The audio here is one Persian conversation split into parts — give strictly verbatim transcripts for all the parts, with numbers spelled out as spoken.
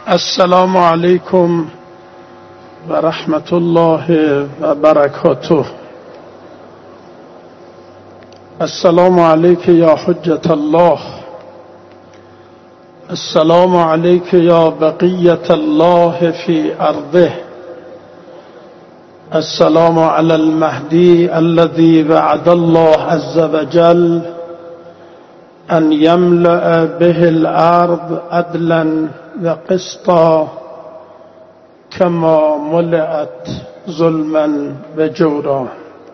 السلام علیکم و رحمت الله و برکاته. السلام علیک یا حجة الله، السلام علیک یا بقیة الله فی ارضه، السلام علی المهدی الذي وعد الله عز وجل ان يملأ به الارض عدلا وقسطا كما ملئت ظلما وجورا.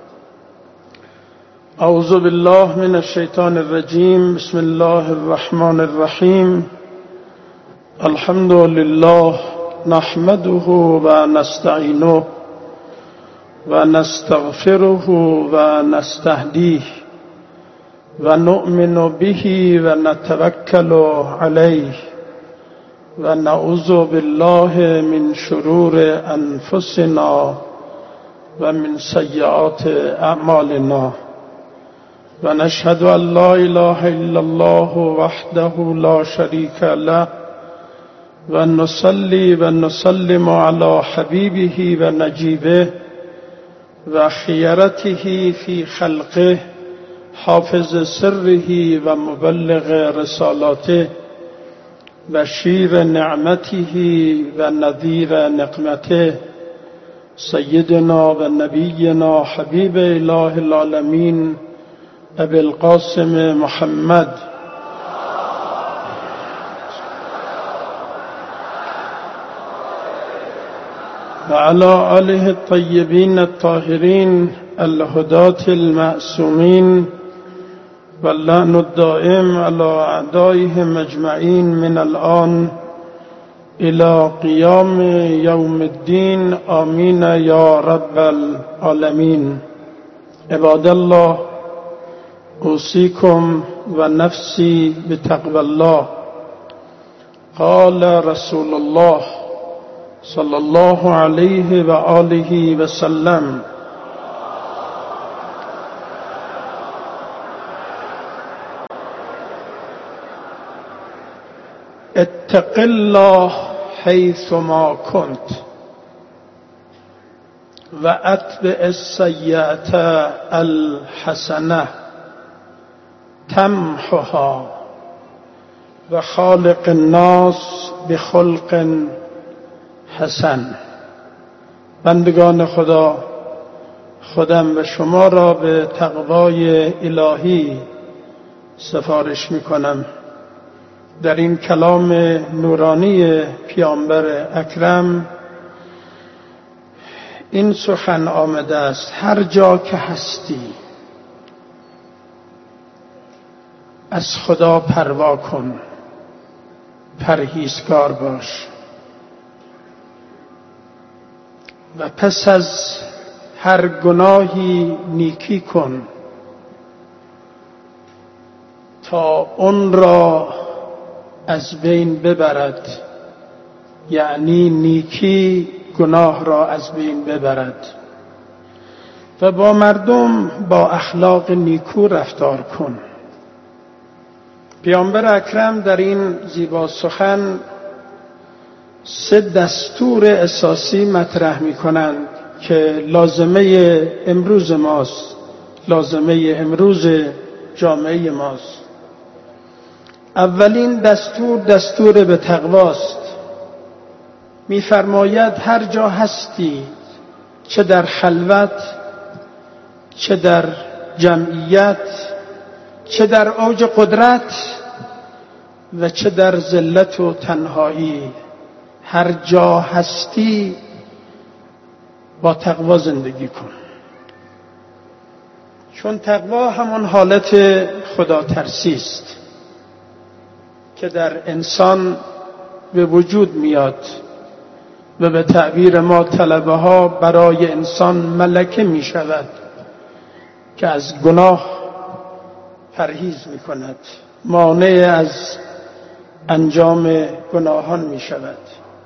اعوذ بالله من الشیطان الرجیم. بسم الله الرحمن الرحیم. الحمد لله نحمده و نستعینه و نستغفره و نستهدیه و نؤمن به و نتوکل علیه و نعوذ بالله من شرور انفسنا و من سیئات اعمالنا و نشهد ان لا اله الا الله وحده لا شریک له و نصلی و نسلم علی حبیبه و نجیبه و خیرته فی خلقه حافظ سره و مبلغ رسالاته بشیر نعمته و نذیر نقمته سیدنا و نبینا حبیب اله العالمین ابی القاسم محمد و علی آله الطیبین الطاهرین الهداة المعصومین واللعن الدائم على اعدائهم اجمعین من الآن الى قیام یوم الدین. آمین یا رب العالمین. عباد الله، اوصیکم و نفسی بتقوى الله. قال رسول الله صلی الله علیه و آله و سلم: اتق الله حیث ما کنت و اتبع السیئة الحسنة تمحها و خالق الناس بخلق حسن. بندگان خدا، خودم و شما را به تقوای الهی سفارش می کنم. در این کلام نورانی پیامبر اکرم این سخن آمده است: هر جا که هستی از خدا پروا کن، پرهیزکار باش و پس از هر گناهی نیکی کن تا اون را از بین ببرد، یعنی نیکی گناه را از بین ببرد. و با مردم با اخلاق نیکو رفتار کن. پیامبر اکرم در این زیبا سخن سه دستور اساسی مطرح می کنند که لازمه امروز ماست، لازمه امروز جامعه ماست. اولین دستور دستور به تقواست. می‌فرماید هر جا هستی، چه در خلوت، چه در جمعیت، چه در اوج قدرت و چه در ذلت و تنهایی، هر جا هستی با تقوا زندگی کن. چون تقوا همون حالت خدا ترسی است که در انسان به وجود میاد و به تعبیر ما طلبه ها برای انسان ملکه می شود که از گناه پرهیز می کند، مانع از انجام گناهان می شود.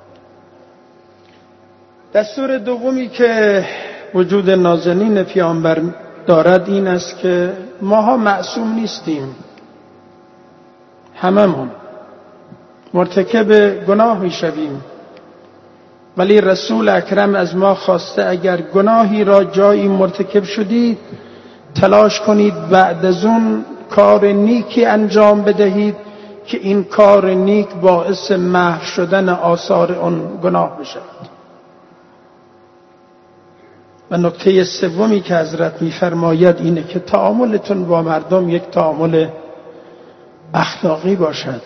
دستور دومی که وجود نازنین پیامبر دارد این است که ماها معصوم نیستیم، هممون مرتکب گناه میشویم، ولی رسول اکرم از ما خواسته اگر گناهی را جایی مرتکب شدید تلاش کنید بعد از اون کار نیکی انجام بدهید که این کار نیک باعث محو شدن آثار اون گناه بشود. و نکته سومی که حضرت می‌فرماید اینه که تعاملتون با مردم یک تعامل اخلاقی باشد.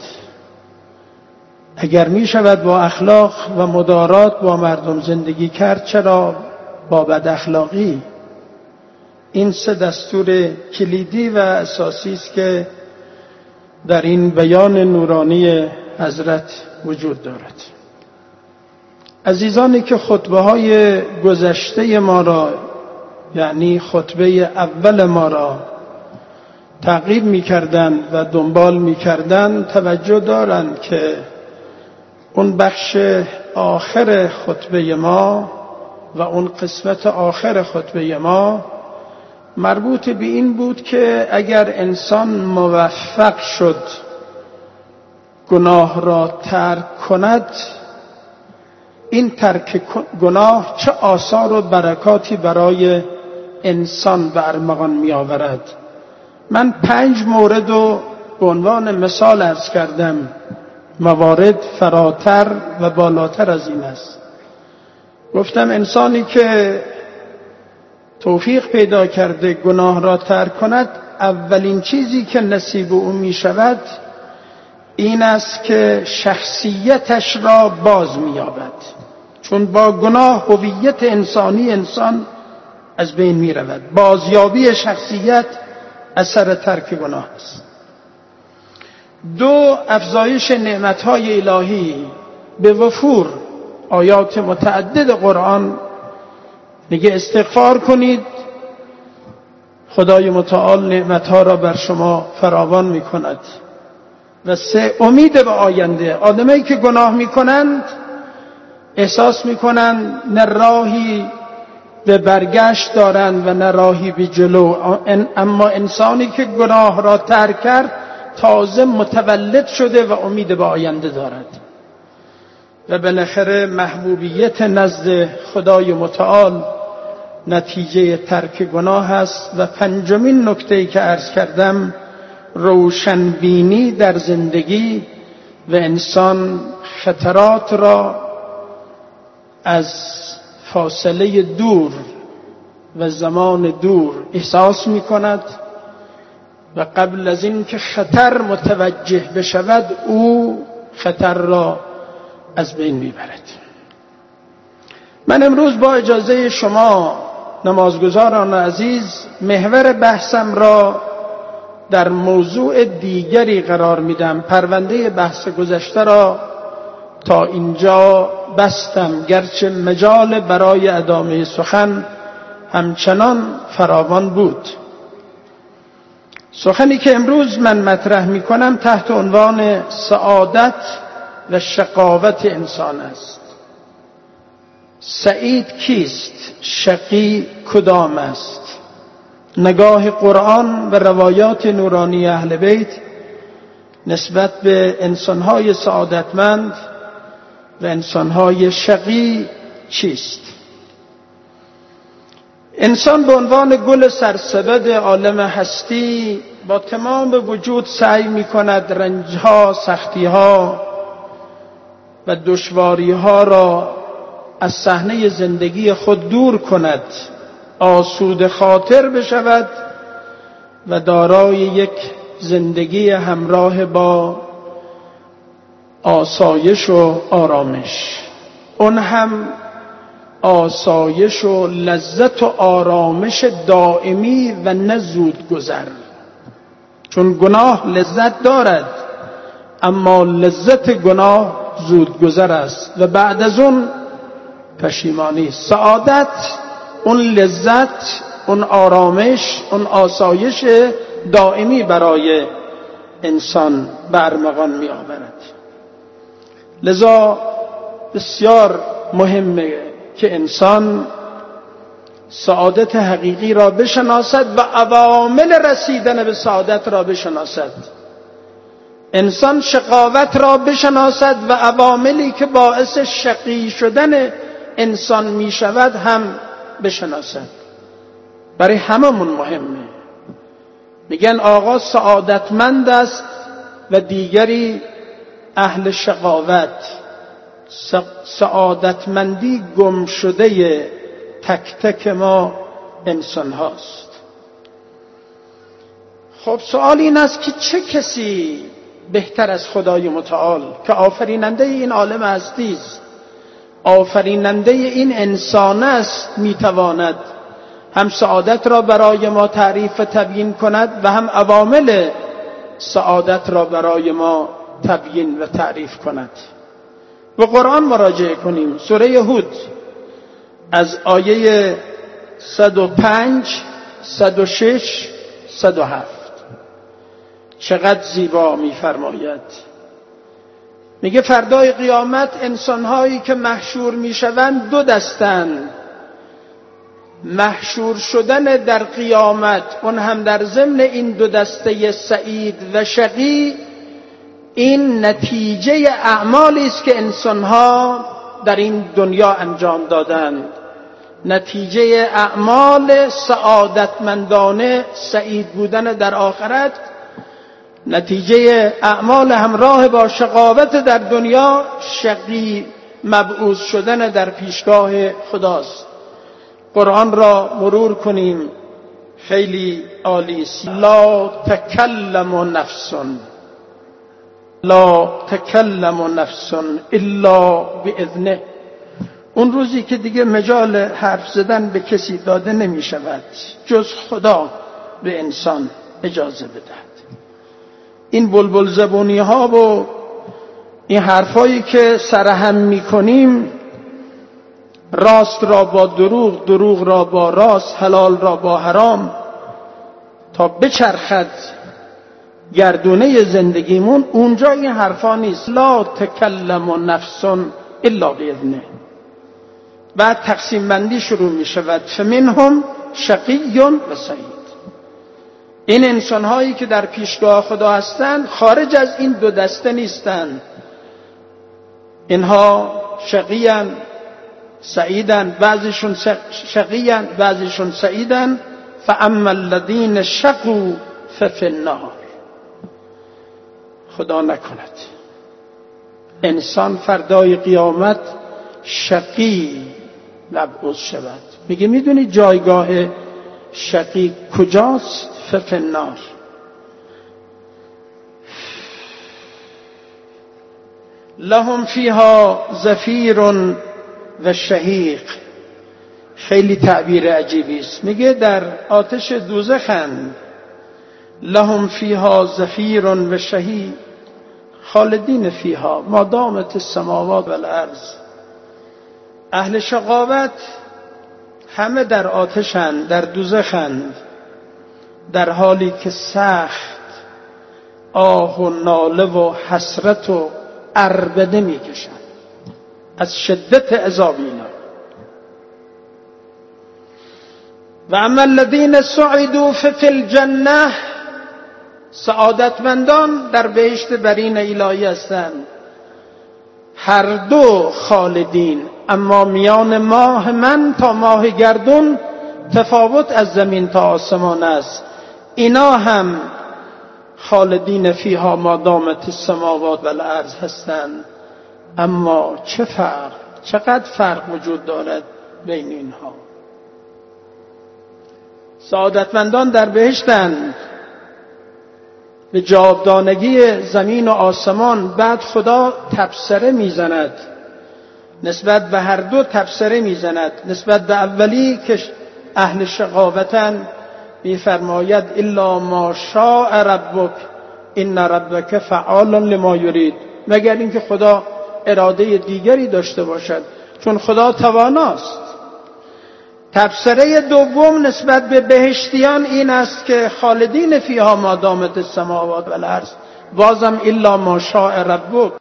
اگر می شود با اخلاق و مدارات با مردم زندگی کرد، چرا با بد اخلاقی؟ این سه دستور کلیدی و اساسی است که در این بیان نورانی حضرت وجود دارد. عزیزانی که خطبه های گذشته ما را، یعنی خطبه اول ما را تعقیب می کردن و دنبال می کردن، توجه دارند که اون بخش آخر خطبه ما و اون قسمت آخر خطبه ما مربوط به این بود که اگر انسان موفق شد گناه را ترک کند، این ترک گناه چه آثار و برکاتی برای انسان به ارمغان می آورد. من پنج مورد رو به عنوان مثال عرض کردم، موارد فراتر و بالاتر از این است. گفتم انسانی که توفیق پیدا کرده گناه را ترک کند، اولین چیزی که نصیب او می شود این است که شخصیتش را باز می یابد، چون با گناه هویت انسانی انسان از بین می رود. بازیابی شخصیت اثر ترک گناه است. دو، افزایش نعمتهای الهی به وفور. آیات متعدد قرآن میگه استغفار کنید، خدای متعال نعمتها را بر شما فراوان میکند. و سه، امید به آینده. آدمایی که گناه میکنند احساس میکنند نه راهی به برگشت دارند و نه راهی به جلو، اما انسانی که گناه را ترک کرد تازه متولد شده و امید به آینده دارد و بالاخره محبوبیت نزد خدای متعال نتیجه ترک گناه است. و پنجمین نکته‌ای که عرض کردم، روشنبینی در زندگی و انسان خطرات را از فاصله دور و زمان دور احساس می کند و قبل از این که خطر متوجه بشود او خطر را از بین می برد. من امروز با اجازه شما نمازگزاران عزیز محور بحثم را در موضوع دیگری قرار میدم. پرونده بحث گذشته را تا اینجا بستم، گرچه مجال برای ادامه سخن همچنان فراوان بود. سخنی که امروز من مطرح می کنم تحت عنوان سعادت و شقاوت انسان است. سعید کیست؟ شقی کدام است؟ نگاه قرآن و روایات نورانی اهل بیت نسبت به انسانهای سعادتمند و انسانهای شقی چیست؟ انسان به عنوان گل سرسبد عالم هستی با تمام وجود سعی می کند رنجها، سختیها و دشواریها را از صحنه زندگی خود دور کند، آسوده خاطر بشود و دارای یک زندگی همراه با آسایش و آرامش، اون هم آسایش و لذت و آرامش دائمی و نه زود گذر. چون گناه لذت دارد اما لذت گناه زود گذر است و بعد از اون پشیمانی. سعادت اون لذت، اون آرامش، اون آسایش دائمی برای انسان به ارمغان می آورد. لذا بسیار مهمه که انسان سعادت حقیقی را بشناسد و عوامل رسیدن به سعادت را بشناسد. انسان شقاوت را بشناسد و عواملی که باعث شقی شدن انسان می شود هم بشناسد. برای هممون مهمه. میگن آقا سعادتمند است و دیگری اهل شقاوت. سعادتمندی گم شده تک تک ما انسان هاست. خب سوال این است که چه کسی بهتر از خدای متعال که آفریننده این عالم هستی است، آفریننده این انسان است، میتواند هم سعادت را برای ما تعریف و تبیین کند و هم عوامل سعادت را برای ما تبیین و تعریف کند. به قرآن مراجعه کنیم. سوره هود از آیه صد و پنج، صد و شش، صد و هفت چقدر زیبا می‌فرماید. میگه فردای قیامت انسان‌هایی که محشور میشوند دو دستند. محشور شدن در قیامت، اون هم در ضمن این دو دسته سعید و شقی، این نتیجه اعمالی است که انسان‌ها در این دنیا انجام دادند. نتیجه اعمال سعادتمندانه سعید بودن در آخرت، نتیجه اعمال همراه با شقاوت در دنیا شقی مبعوث شدن در پیشگاه خداست. قرآن را مرور کنیم، خیلی عالی است. لا تکلم نفس لا تکلم نفس الا باذنه. اون روزی که دیگه مجال حرف زدن به کسی داده نمی شود جز خدا به انسان اجازه بدهد. این بلبل زبونی ها و این حرفایی که سرهم می کنیم، راست را با دروغ، دروغ را با راست، حلال را با حرام، تا بچرخد گردونه زندگیمون، اونجا این حرفا نیست. لا تکلم نفس الا باذنه. بعد تقسیم بندی شروع می شود. فمنهم شقی و سعید. این انسان هایی که در پیشگاه خدا هستند خارج از این دو دسته نیستند. اینها شقیان، سعیدن، بعضیشون شقیان بعضیشون سعیدن. فاما الذین شقوا ففی النار. خدا نکند انسان فردای قیامت شقی مبعوث شود. میگه میدونی جایگاه شقی کجاست؟ ففی النار. لهم فیها زفیر و شهیق. خیلی تعبیر عجیبی است. میگه در آتش دوزخند. لهم فیها زفیر و شهیق خالدین فیها ما دامت السماوات و الارض. اهل شقاوت همه در آتشند، در دوزخند، در حالی که سخت آه و ناله و حسرت و عربده میکشند از شدت عذاب اینا. و اما الذین سعدوا ففی الجنه. سعادتمندان در بهشت برین الهی هستند، هر دو خالدین، اما میان ماه من تا ماه گردون تفاوت از زمین تا آسمان است. اینا هم خالدین فیها ما دامت السماوات و الارض هستند. اما چه فرق، چقدر فرق وجود دارد بین اینها. سعادتمندان در بهشتند به جاودانگی زمین و آسمان. بعد خدا تبصره میزند نسبت به هر دو، تبصره میزند نسبت به اولی که اهل شقاوتن، میفرماید الا ما شاء ربک ان ربک فعال لما یرید، مگر اینکه خدا اراده دیگری داشته باشد، چون خدا تواناست. تبصره دوم نسبت به بهشتیان این است که خالدین فیها ما دامت السماوات و الارض، بازم الا ما شاء ربک،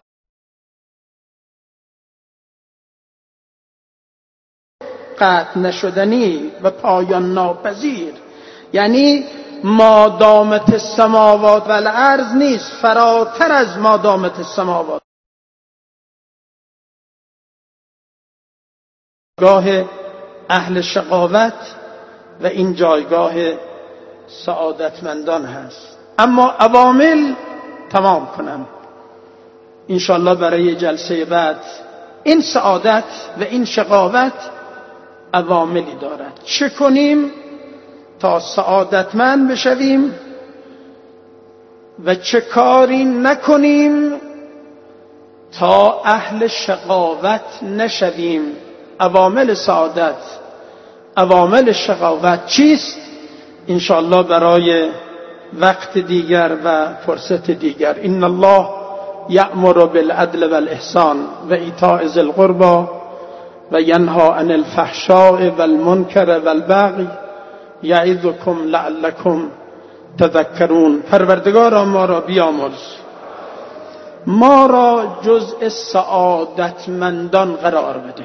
قطع نشدنی و پایان ناپذیر. یعنی ما دامت السماوات و الارض نیست، فراتر از ما دامت السماوات. جایگاه اهل شقاوت و این جایگاه سعادتمندان هست. اما عوامل تمام کنم انشالله برای جلسه بعد. این سعادت و این شقاوت عواملی دارد. چه کنیم تا سعادتمند بشویم و چه کاری نکنیم تا اهل شقاوت نشویم؟ عوامل سعادت، عوامل شقاوت چیست؟ انشاءالله برای وقت دیگر و فرصت دیگر. ان الله یأمر بالعدل والإحسان و ایتاء ذی القربى و ینهی عن الفحشاء والمنکر والبغی یعظکم لعلکم تذکرون. پروردگارا ما را بیامرز، ما را جزء سعادتمندان قرار بده،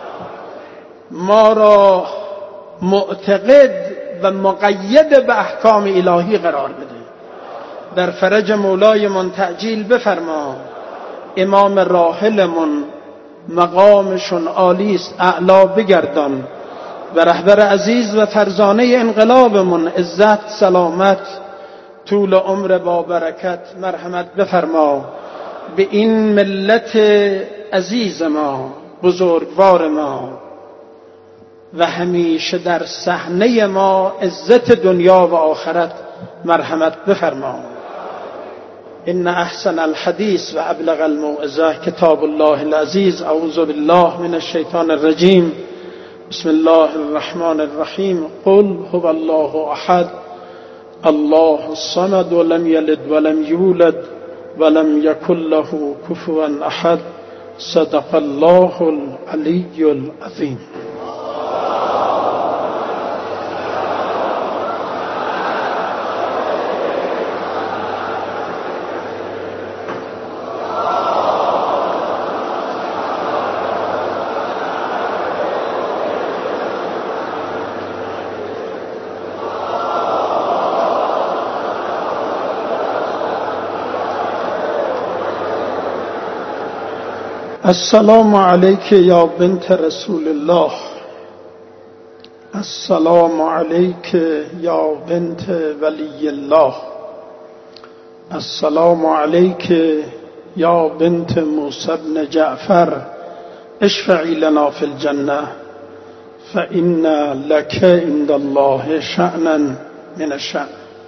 ما را معتقد و مقید به احکام الهی قرار بده. در فرج مولای من تعجیل بفرما. امام راحلمون مقامشون عالی است، اعلا بگردان. و رهبر عزیز و فرزانه انقلابمون عزت، سلامت، طول عمر با برکت مرحمت بفرما. به این ملت عزیز ما، بزرگوار ما و همیشه در صحنه ما عزت دنیا و آخرت مرحمت بفرما. ان احسن الحدیث و ابلغ الموعظه کتاب الله العزیز. اعوذ بالله من الشیطان الرجیم. بسم الله الرحمن الرحیم. قل هو الله احد الله الصمد ولم یلد ولم یولد ولم یکن له کفوا احد. صدق الله العلی العظیم. السلام علیک یا بنت رسول الله. السلام علیک یا بنت ولی الله. السلام علیک یا بنت موسی بن جعفر. اشفعی لنا فی الجنه فإن لك عند الله شأنا من الشأن.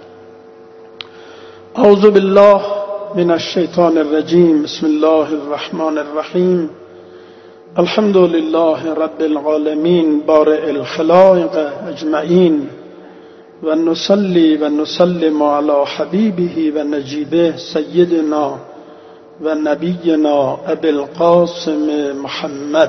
اعوذ بالله من الشیطان الرجیم. بسم الله الرحمن الرحیم. الحمد لله رب العالمین بارئ الخلائق اجمعین و نصلی و نسلم علی حبیبه و نجیبه سیدنا و نبینا ابی القاسم محمد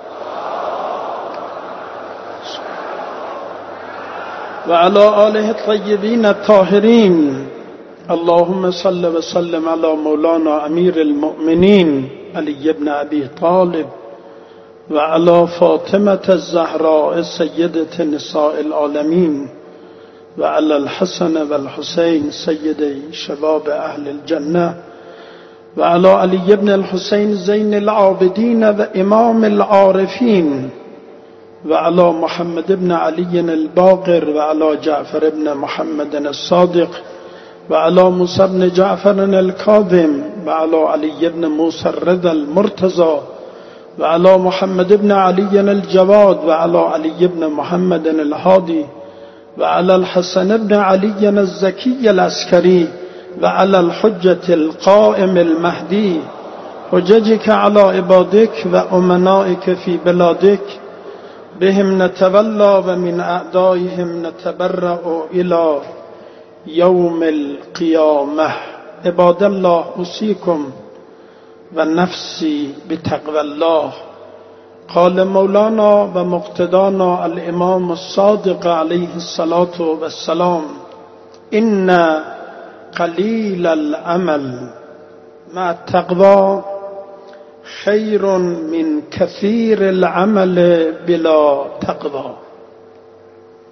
و علی آله الطیبین الطاهرین. اللهم صل و سلم علی مولانا امیر المؤمنین علی بن ابی طالب و علی فاطمة الزهراء سیدة نساء العالمین و علی الحسن و الحسین سیدی شباب اهل الجنه و علی علی بن الحسین زین العابدین و امام العارفین و علی محمد بن علی الباقر و علی جعفر بن محمد الصادق و علی موسی بن جعفر الکاظم و علی علی بن موسی الرضا المرتضی و علی محمد بن علی الجواد و علی علی بن محمد الهادی و علی الحسن بن علی الزکی العسکری و علی الحجة القائم المهدی. حججك على عبادك و امنائك في بلادك بهم نتولى و من اعدائهم نتبرأ الى یوم القیامه. عباد الله اوصیکم و نفسی بتقوی الله. قال مولانا و مقتدانا الامام الصادق علیه الصلاة والسلام ان قلیل العمل مع التقوی خیر من کثیر العمل بلا تقوی.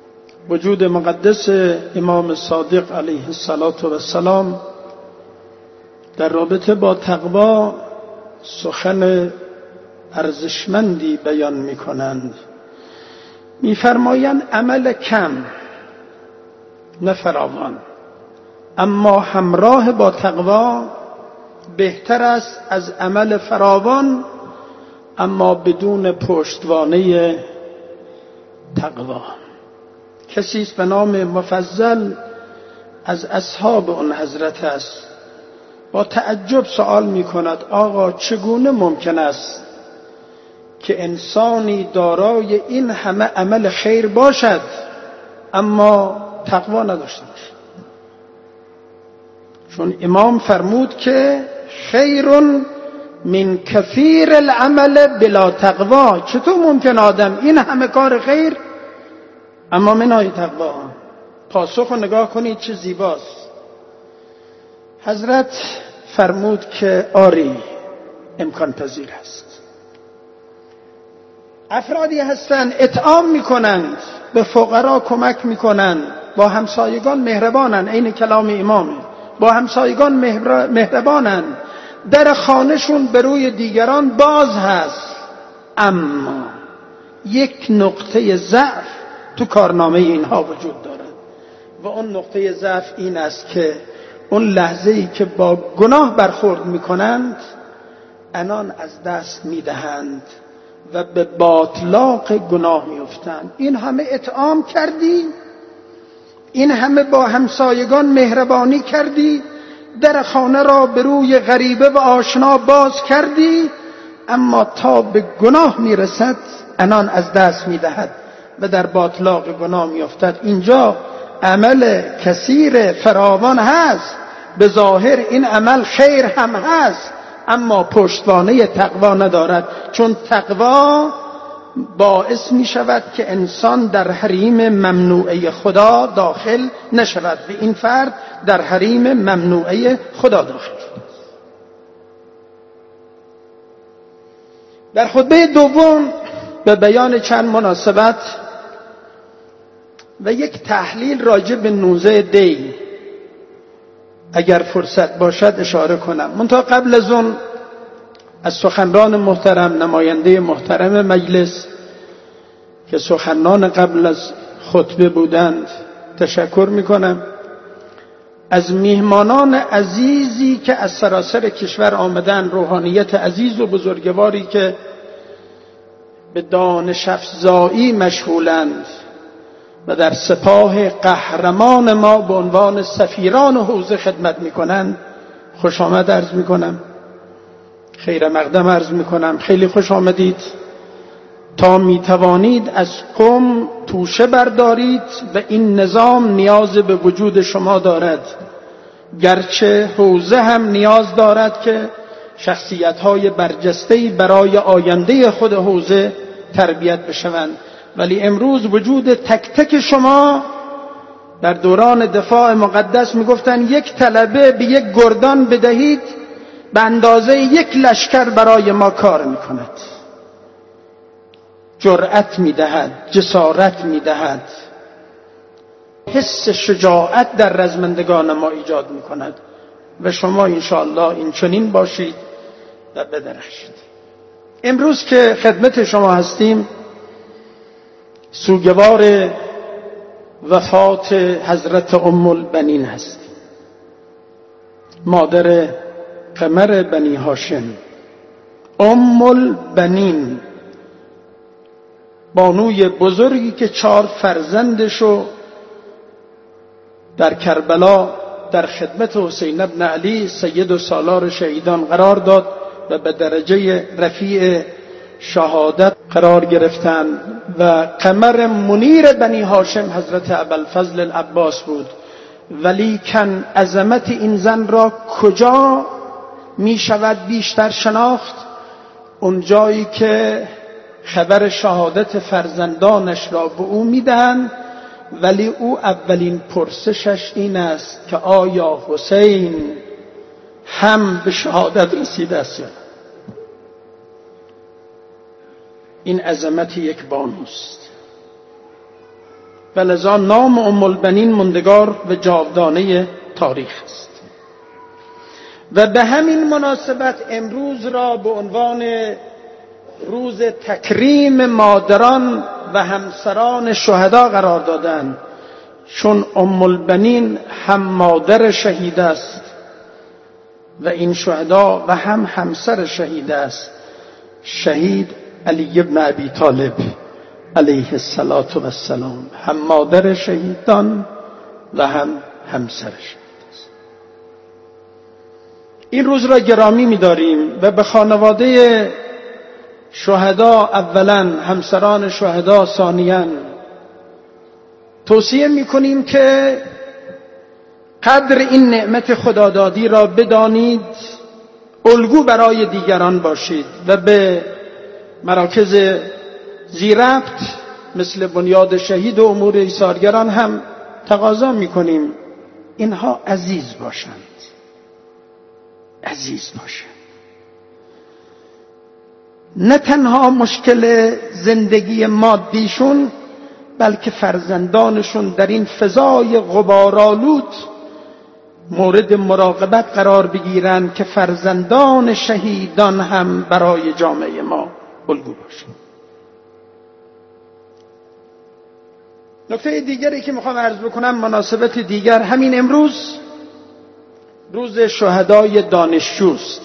وجود مقدس امام صادق علیه السلام در رابطه با تقوا سخن ارزشمندی بیان می‌کنند. می‌فرمایند عمل کم نه فراوان، اما همراه با تقوا بهتر است از عمل فراوان اما بدون پشتوانه تقوا. کسی است به نام مفضل از اصحاب اون حضرت است، با تعجب سوال می کند آقا چگونه ممکن است که انسانی دارای این همه عمل خیر باشد اما تقوا نداشته باشد؟ چون امام فرمود که خیر من کثیر العمل بلا تقوا. چطور ممکن آدم این همه کار خیر اما منهای تقوا؟ پاسخ رو نگاه کنید چه زیباست. حضرت فرمود که آری امکان پذیر است. افرادی هستند اطعام میکنند، به فقرا کمک میکنند، با همسایگان مهربانند، عین کلام امامه، با همسایگان مهربانند، در خانهشون به روی دیگران باز هست، اما یک نقطه ضعف تو کارنامه اینها وجود دارد و اون نقطه ضعف این است که اون لحظه‌ای که با گناه برخورد میکنند انان از دست میدهند و به باطلاق گناه میافتند. این همه اطعام کردی، این همه با همسایگان مهربانی کردی، در خانه را به روی غریبه و آشنا باز کردی، اما تا به گناه میرسد انان از دست میدهد و در باطلاق گناه میافتد. اینجا عمل کثیر فراوان هست، به ظاهر این عمل خیر هم هست اما پشتوانه تقوا ندارد، چون تقوا باعث می شود که انسان در حریم ممنوعه خدا داخل نشود و این فرد در حریم ممنوعه خدا داخل شد. در خطبه دوم به بیان چند مناسبت و یک تحلیل راجع به نوزه دی اگر فرصت باشد اشاره کنم. منتها قبل از اون از سخنران محترم، نماینده محترم مجلس که سخنران قبل از خطبه بودند تشکر میکنم. از میهمانان عزیزی که از سراسر کشور آمدن، روحانیت عزیز و بزرگواری که به دانش افزایی مشغولند و در سپاه قهرمان ما به عنوان سفیران حوزه خدمت میکنند خوش آمد عرض میکنم، خیر مقدم عرض میکنم. خیلی خوش آمدید. تا میتوانید از قم توشه بردارید و این نظام نیاز به وجود شما دارد، گرچه حوزه هم نیاز دارد که شخصیت‌های برجسته‌ای برای آینده خود حوزه تربیت بشوند، ولی امروز وجود تک تک شما در دوران دفاع مقدس میگفتن یک طلبه به یک گردان بدهید به اندازه یک لشکر برای ما کار میکند. جرأت میدهد، جسارت میدهد، حس شجاعت در رزمندگان ما ایجاد میکند و شما انشاءالله این چنین باشید و بدرخشید. امروز که خدمت شما هستیم سوگوار وفات حضرت ام البنین هستیم، مادر قمر بنی هاشم، ام البنین، بانوی بزرگی که چهار فرزندشو در کربلا در خدمت حسین ابن علی سید و سالار شهیدان قرار داد و به درجه رفیع شهادت قرار گرفتند و قمر منیر بنی هاشم حضرت ابوالفضل العباس بود. ولی کن عظمت این زن را کجا می شود بیشتر شناخت؟ اون جایی که خبر شهادت فرزندانش را به او میدن، ولی او اولین پرسشش این است که آیا حسین هم به شهادت رسیده است؟ این عظمت یک بانوست و لذا نام ام البنین ماندگار و جاودانه تاریخ است. و به همین مناسبت امروز را به عنوان روز تکریم مادران و همسران شهدا قرار دادند، چون ام البنین هم مادر شهید است و این شهدا و هم همسر شهید است، شهید علی ابن ابی طالب علیه السلام، هم مادر شهیدان و هم همسر شهید است. این روز را گرامی می‌داریم و به خانواده شهدا اولا، همسران شهدا ثانیاً توصیه می‌کنیم که قدر این نعمت خدادادی را بدانید، الگو برای دیگران باشید و به مراکز زیربط مثل بنیاد شهید و امور ایثارگران هم تقاضا می‌کنیم اینها عزیز باشند، عزیز باشند. نه تنها مشکل زندگی مادیشون، بلکه فرزندانشون در این فضای غبارآلود مورد مراقبت قرار بگیرند که فرزندان شهیدان هم برای جامعه ما الگو باشند. نکته دیگری که میخوام عرض بکنم، مناسبت دیگر، همین امروز روز شهدای دانشجوست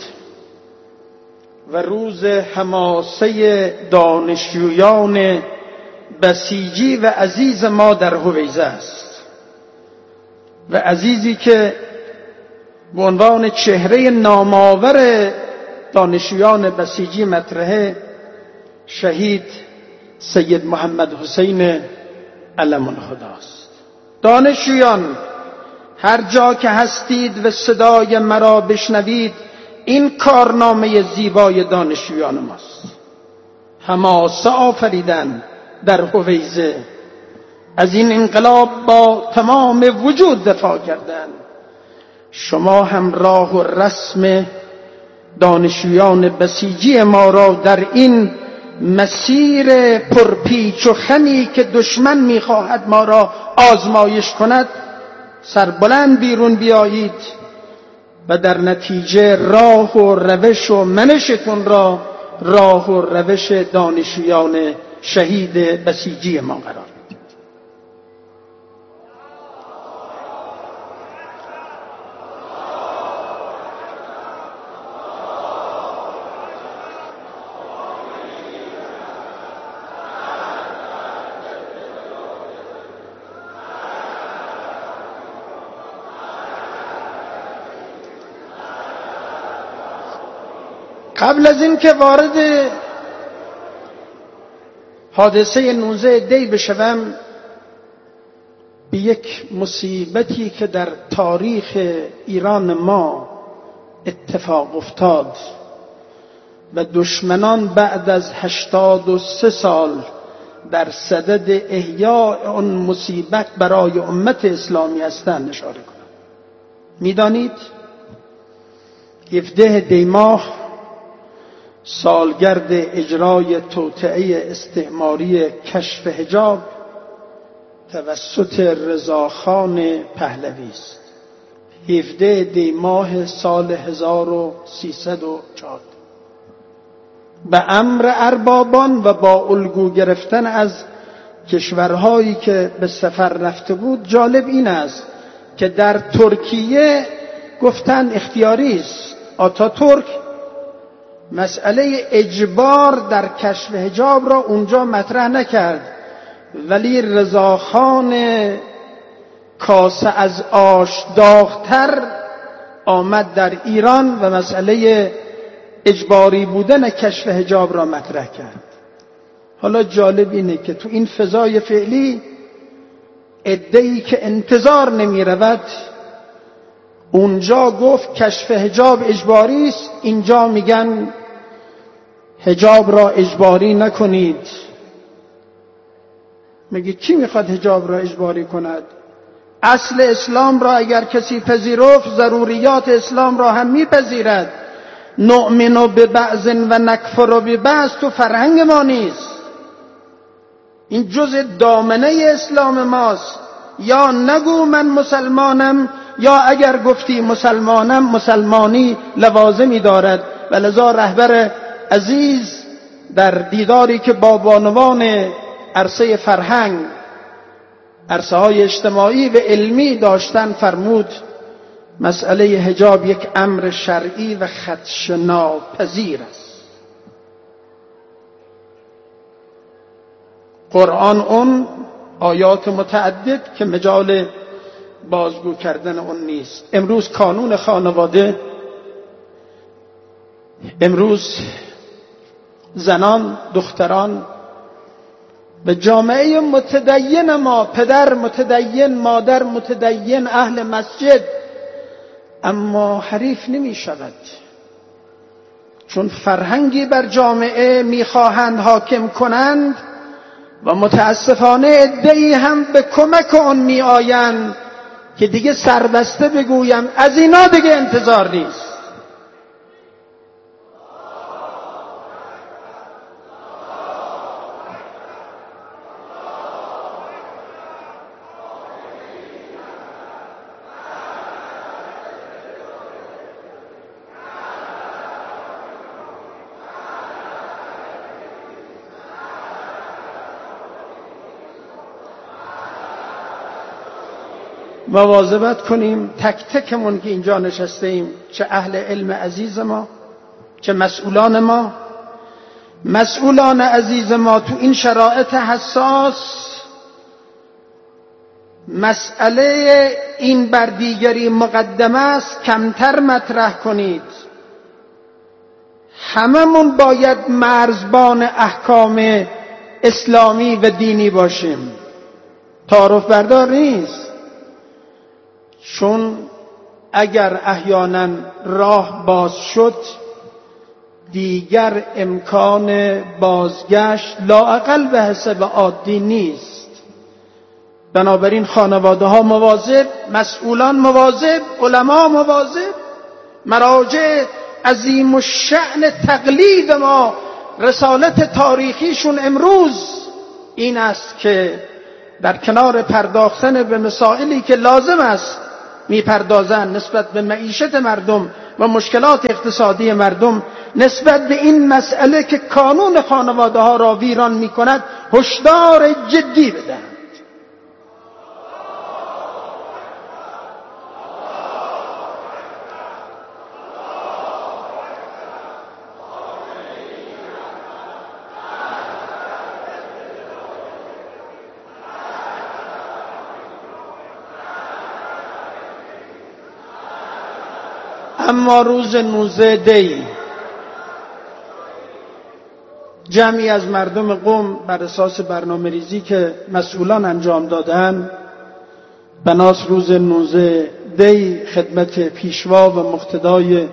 و روز حماسه دانشجویان بسیجی و عزیز ما در هویزه است و عزیزی که به عنوان چهره نامآور دانشجویان بسیجی مطرحه، شهید سید محمد حسین علم الهداست. دانشجویان هر جا که هستید و صدای مرا بشنوید، این کارنامه زیبای دانشجویان ماست. حماسه آفریدن در هویزه، از این انقلاب با تمام وجود دفاع کردن. شما هم راه و رسم دانشجویان بسیجی ما را در این مسیر پرپیچ و خمی که دشمن میخواهد ما را آزمایش کند سربلند بیرون بیایید و در نتیجه راه و روش و منشتون را راه و روش دانشجویان شهید بسیجی ما قرار بدید. قبل از این که وارد حادثه نوزده دی بشوم، به یک مصیبتی که در تاریخ ایران ما اتفاق افتاد و دشمنان بعد از هشتاد و سه سال در صدد احیاء اون مصیبت برای امت اسلامی هستند اشاره کنم. میدانید هفده دی ماه سالگرد اجرای توطئه استعماری کشف حجاب توسط رضاخان پهلوی است. هفده دی ماه سال هزار و سیصد و چهار به امر اربابان و با الگو گرفتن از کشورهایی که به سفر رفته بود. جالب این است که در ترکیه گفتن اختیاری است. آتاتورک مسئله اجبار در کشف حجاب را اونجا مطرح نکرد، ولی رضاخان کاسه از آش داغتر آمد در ایران و مسئله اجباری بودن کشف حجاب را مطرح کرد. حالا جالب اینه که تو این فضای فعلی عده‌ای که انتظار نمی رود اونجا گفت کشف حجاب اجباری است، اینجا میگن حجاب را اجباری نکنید. میگه کی میخواد حجاب را اجباری کند؟ اصل اسلام را اگر کسی پذیرفت ضروریات اسلام را هم میپذیرد. نؤمن ببعض و نکفر ببعض تو فرهنگ ما نیست. این جزء دامنه اسلام ماست. یا نگو من مسلمانم، یا اگر گفتی مسلمانم مسلمانی لوازمی دارد. و لذا رهبر عزیز در دیداری که با بانوان عرصه فرهنگ، عرصه های اجتماعی و علمی داشتن فرمود مسئله حجاب یک امر شرعی و خدشه‌ناپذیر است. قرآن اون آیات متعدد که مجال بازگو کردن اون نیست. امروز کانون خانواده، امروز زنان، دختران به جامعه متدین ما، پدر متدین، مادر متدین، اهل مسجد، اما حریف نمی شود، چون فرهنگی بر جامعه میخواهند حاکم کنند و متاسفانه عده‌ای هم به کمک آن می آیند که دیگه سربسته بگویم از اینا دیگه انتظار نیست. مواظبت کنیم تک تکمون که اینجا نشسته ایم، چه اهل علم عزیز ما، چه مسئولان ما. مسئولان عزیز ما تو این شرایط حساس مسئله این بر دیگری مقدمه است کمتر مطرح کنید. هممون باید مرزبان احکام اسلامی و دینی باشیم، تعارف بردار نیست. چون اگر احیانا راه باز شد دیگر امکان بازگشت لااقل به حسب عادی نیست. بنابراین خانواده ها مواظب، مسئولان مواظب، علما مواظب، مراجع عظیم الشأن تقلید ما رسالت تاریخیشون امروز این است که در کنار پرداختن به مسائلی که لازم است میپردازن نسبت به معیشت مردم و مشکلات اقتصادی مردم، نسبت به این مسئله که کانون خانواده ها را ویران میکند هشدار جدی بدهند. اما روز نوزده دی جمعی از مردم قم بر اساس برنامه ریزی که مسئولان انجام دادن بناس روز نوزده دی خدمت پیشوا و مقتدای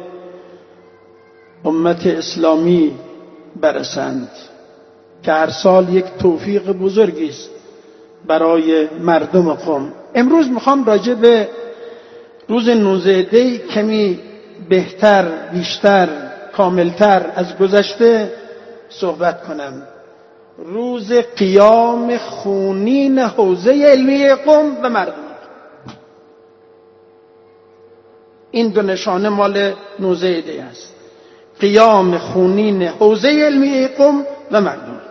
امت اسلامی برسند که هر سال یک توفیق بزرگی است برای مردم قم. امروز میخوام راجع به روز نوزده دی کمی بهتر، بیشتر، کاملتر از گذشته صحبت کنم. روز قیام خونین حوزه علمی قم و مردم. این دو نشانه مال نوزده دی است. قیام خونین حوزه علمی قم و مردم.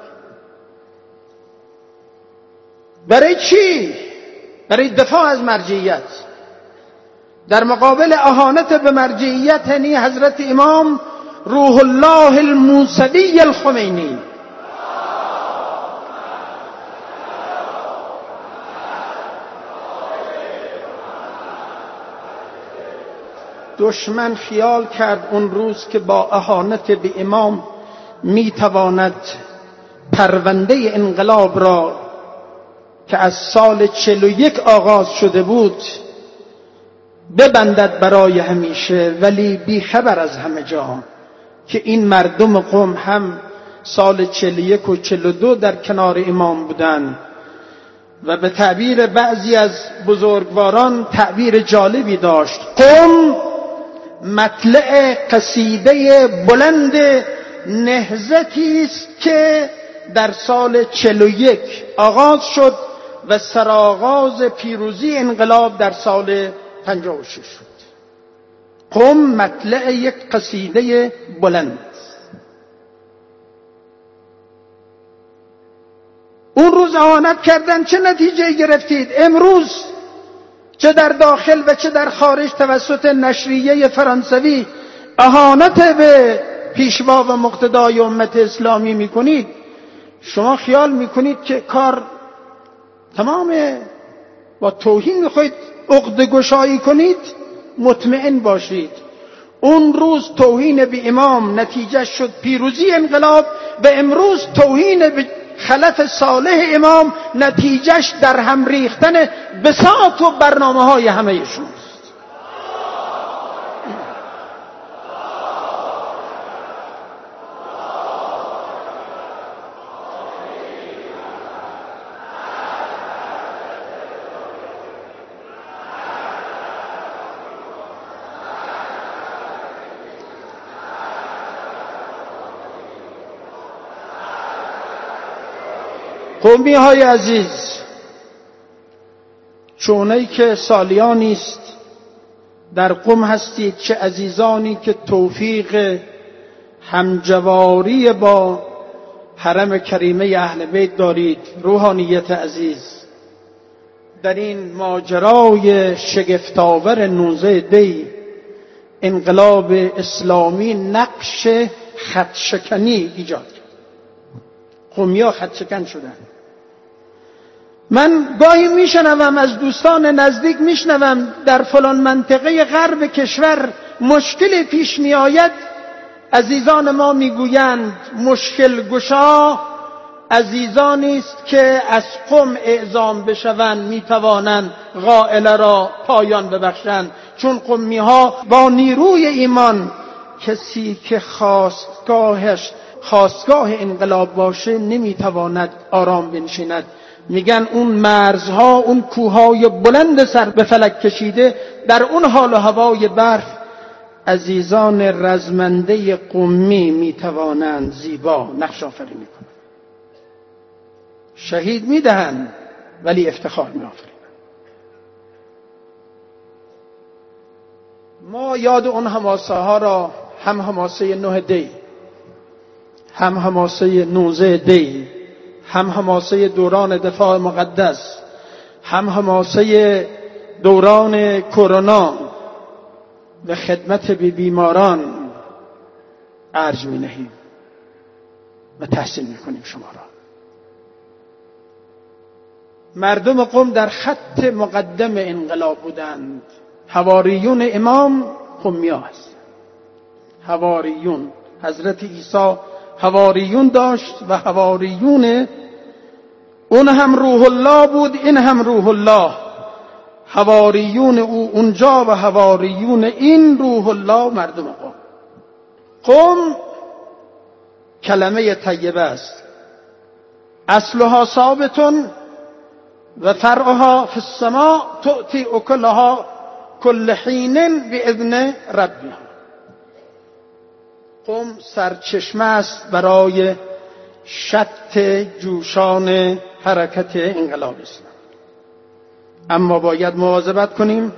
برای چی؟ برای دفاع از مرجعیت در مقابل اهانت به مرجعیت یعنی حضرت امام روح الله الموسوی الخمینی. دشمن خیال کرد اون روز که با اهانت به امام میتواند پرونده انقلاب را که از سال چهل و یک آغاز شده بود ببندد برای همیشه، ولی بی خبر از همه جا که این مردم قم هم سال چهل و یک و چهل و دو در کنار امام بودند و به تعبیر بعضی از بزرگواران تعبیر جالبی داشت. قم مطلع قصیده بلند نهضتی است که در سال چهل و یک آغاز شد و سرآغاز پیروزی انقلاب در سال پنجاه و شش شد. قم مطلع یک قصیده بلند. اون روز اهانت کردن، چه نتیجه گرفتید؟ امروز چه در داخل و چه در خارج توسط نشریه فرانسوی اهانت به پیشوا و مقتدای امت اسلامی میکنید. شما خیال میکنید که کار تمامه؟ با توهین میخواید عقده گشایی کنید؟ مطمئن باشید اون روز توهین به امام نتیجه شد پیروزی انقلاب و امروز توهین به خلف صالح امام نتیجهش در هم ریختن بساط و برنامه های همه شون است. قومی های عزیز، چونه‌ای که سالیانی است در قم هستید، چه عزیزانی که توفیق همجواری با حرم کریمه اهل بیت دارید، روحانیت عزیز، در این ماجرای شگفت‌آور نوزده دی انقلاب اسلامی نقش خطشکنی ایجاد کرد. قمیا خطشکن شدن. من گاهی میشنوم از دوستان نزدیک، میشنوم در فلان منطقه غرب کشور مشکل پیش میآید، عزیزان ما میگویند مشکل گشا عزیزانی است که از قم اعزام بشوند میتوانند غائله را پایان ببخشند، چون قمی ها با نیروی ایمان، کسی که خواستگاهش خواستگاه انقلاب باشه نمیتواند آرام بنشیند. میگن اون مرزها، اون کوههای بلند سر به فلک کشیده، در اون حال و هوای برف عزیزان رزمنده قمی میتوانند زیبا نقش آفرینی کنند. شهید میدهند ولی افتخار میآفرینند. ما یاد اون حماسه ها را، هم حماسه نه دی، هم حماسه نوزده دی، هم حماسه دوران دفاع مقدس، هم حماسه دوران کرونا و خدمت به بیماران ارج می نهیم و تحسین می کنیم شما را. مردم قم در خط مقدم انقلاب بودند. حواریون امام قمیا هست. حواریون، حضرت عیسی حواریون داشت و حواریون اون هم روح الله بود، این هم روح الله. حواریون او اونجا و حواریون این روح الله مردم قم. قم کلمه طیبه است، اصلها ثابتون و فرعها فی السماء تؤتی اکلها کل حین باذن ربها. قم سرچشمه است برای شط جوشان حرکت انقلاب اسلام. اما باید مواظبت کنیم،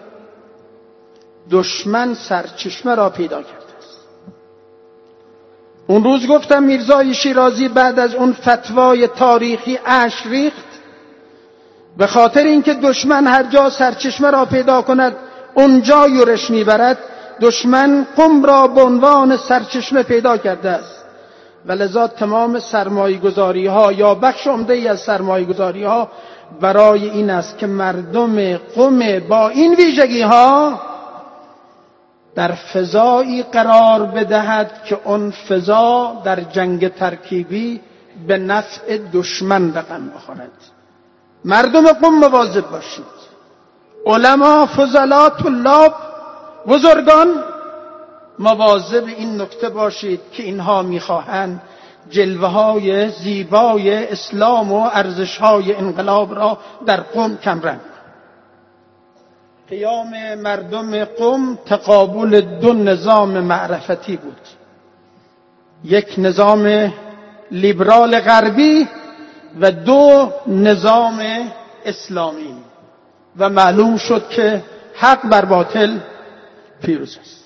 دشمن سرچشمه را پیدا کرده است. اون روز گفتم میرزای شیرازی بعد از اون فتوای تاریخی اشک ریخت، به خاطر اینکه دشمن هر جا سرچشمه را پیدا کند اونجا یورش میبرد. دشمن قم را به عنوان سرچشمه پیدا کرده است و لذا تمام سرمایه‌گذاری ها یا بخش عمده‌ای از سرمایه‌گذاری ها برای این است که مردم قم با این ویژگی ها در فضایی قرار بدهد که اون فضا در جنگ ترکیبی به نفع دشمن رقم بخورد. مردم قم مواظب باشید. علما، فضلا، طلاب، بزرگان مواظب این نکته باشید که اینها میخواهند جلوه های زیبای اسلام و ارزش های انقلاب را در قم کمرنگ. قیام مردم قم تقابل دو نظام معرفتی بود. یک نظام لیبرال غربی و دو نظام اسلامی و معلوم شد که حق بر باطل پیروز است.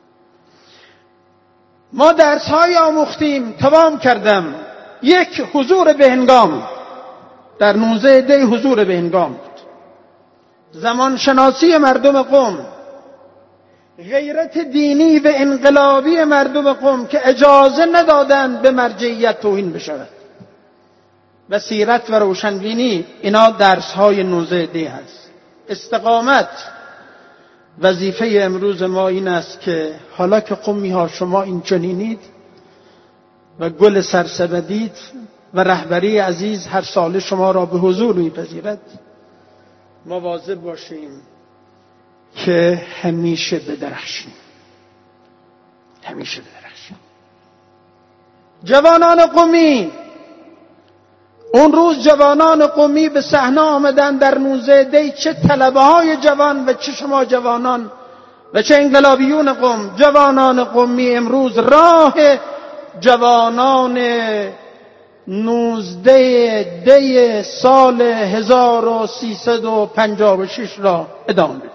ما درس های آموختیم، تمام کردم. یک، حضور بهنگام در نوزده دی حضور بهنگام بود. زمان شناسی مردم قم، غیرت دینی و انقلابی مردم قم که اجازه ندادند به مرجعیت توهین بشود. بصیرت و روشنبینی، اینا درس های نوزده دی هست. استقامت، وظیفه امروز ما این است که حالا که قمی ها شما این چنینید و گل سرسبدید و رهبری عزیز هر سال شما را به حضور میپذیرد، مواظب باشیم که همیشه بدرخشیم، همیشه بدرخشیم. جوانان قمی، اون روز جوانان قمی به صحنه آمدن در نوزده دی، چه طلبه های جوان و چه شما جوانان و چه انقلابیون قم. جوانان قمی امروز راه جوانان نوزده دی سال هزار و سیصد و پنجاه و شش را ادامه می‌دهند.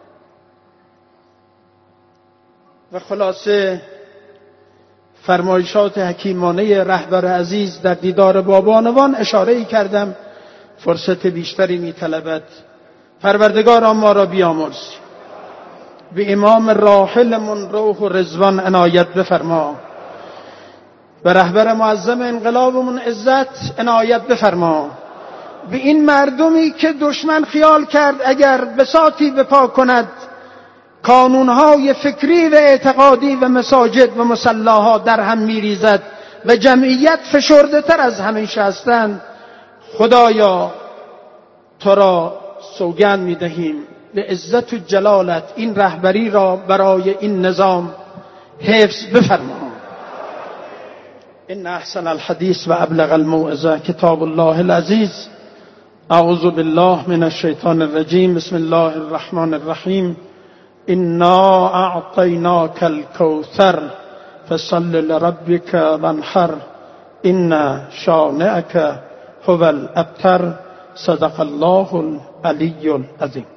و خلاصه فرمایشات حکیمانه رهبر عزیز در دیدار بابانوان اشاره‌ای کردم، فرصت بیشتری می‌طلبد. پروردگارا ما را بیامرز، به امام راحلمون روح و رضوان عنایت بفرما، به رهبر معظم انقلابمون عزت عنایت بفرما، به این مردمی که دشمن خیال کرد اگر بساطی بپا کند کانونهای فکری و اعتقادی و مساجد و مصلاها در هم میریزد و جمعیت فشرده تر از همیشه هستند. خدایا تو را سوگند میدهیم به عزت و جلالت این رهبری را برای این نظام حفظ بفرما. ان احسن الحدیث و ابلغ الموعظه کتاب الله العزیز. اعوذ بالله من الشیطان الرجیم. بسم الله الرحمن الرحیم. انا اعطیناک الکوثر فصل لربک وانحر ان شانئک هو الابتر. صدق الله العلی العظیم.